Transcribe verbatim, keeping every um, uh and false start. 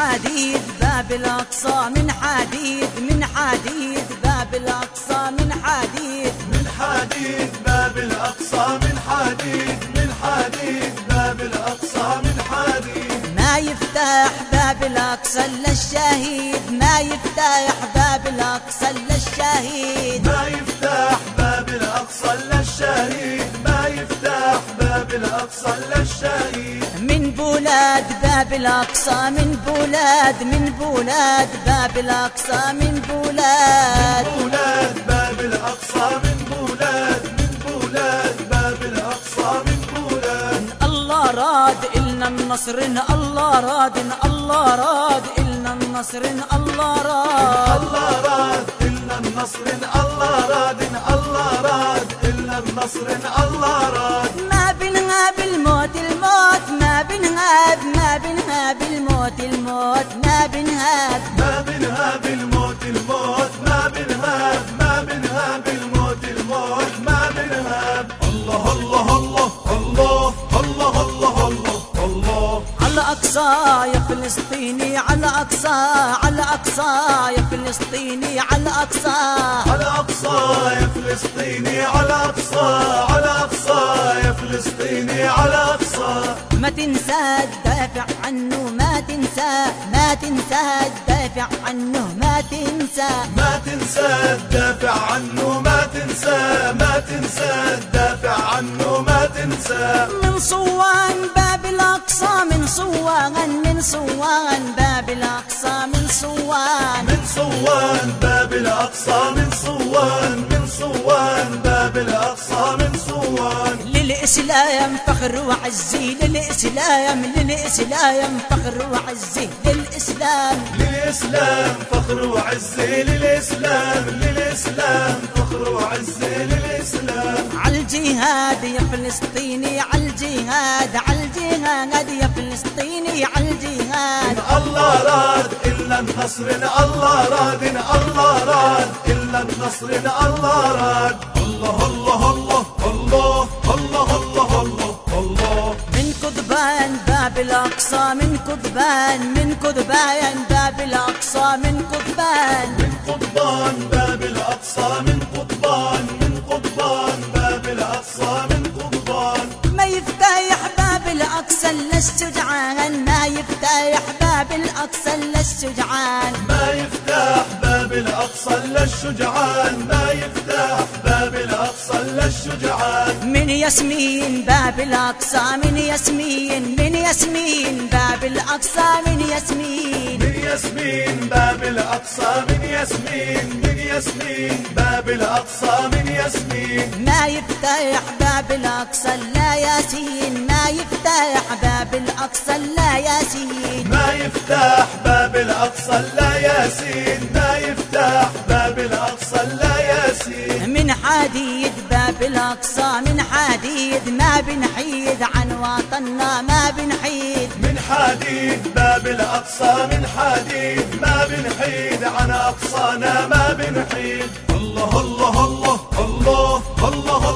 حديد باب الأقصى من حديد من حديد باب الأقصى من حديد من حديد باب الأقصى من حديد من حديد باب الأقصى من حديد ما يفتح باب الأقصى إلا الشهيد ما يفتح باب الأقصى إلا الشهيد ما يفتح باب الأقصى إلا الشهيد ما يفتح باب الأقصى إلا الشهيد من بولاد باب الأقصى من بولاد من بولاد باب الأقصى من بولاد بولاد باب الأقصى من بولاد من بولاد باب الأقصى من بولاد الله راد إلنا النصر الله راد الله راد إلنا النصر الله راد الله راد إلنا النصر الله راد الله راد إلنا النصر الله راد ما بنهاب الموت الموت ما بنهاب ما بنهاب الموت الموت ما بنهاب ما بنهاب الموت الموت ما بنهاب ما بنهاب الموت الموت ما بنهاب الله الله الله الله الله الله الله الله على أقصى يا فلسطيني على أقصى على أقصى يا فلسطيني على أقصى على أقصى يا فلسطيني على أقصى على أقصى يا فلسطيني على أقصى ما تنسى تدافع عنه ما تنسى ما تنسى تدافع عنه ما تنسى ما تنسى تدافع عنه ما تنسى ما تنسى تدافع عنه ما تنسى من صوان باب الأقصى من صوان من صوان باب الأقصى من صوان من صوان باب الأقصى من صوان من صوان باب الأقصى من صوان للإسلام فخر وعزي للإسلام للإسلام فخر وعزي للإسلام للإسلام فخر وعزي للإسلام للإسلام فخر وعزي للإسلام عالجهاد يا فلسطيني عالجهاد عالجهاد يا فلسطيني عالجهاد الله راد إلا النصر الله راد الله راد إلا النصر الله راد الله الله الله الله الله الله الله الله من كذبان باب الأقصى من كذبان من كذبان باب الأقصى من كذبان من قضبان باب الأقصى من قضبان من قضبان باب الأقصى من قضبان ما يفتح باب الأقصى إلا الشجعان ما يفتح باب الأقصى إلا الشجعان ما يفتح باب الأقصى إلا الشجعان ما يفتح باب الأقصى إلا الشجعان من ياسمين باب الأقصى من ياسمين من ياسمين باب الأقصى من ياسمين من ياسمين باب الأقصى من ياسمين من ياسمين باب الأقصى من ياسمين ما يفتح باب الأقصى إلا ياسين ما يفتح باب الأقصى إلا ياسين ما يفتح باب الأقصى إلا ياسين ما يفتح باب الأقصى إلا ياسين من حديد باب الأقصى من حديد ما بنحيد عن وطننا ما بنحيد من حديد باب الأقصى من حديد ما بنحيد عن أقصانا ما بنحيد الله الله الله الله الله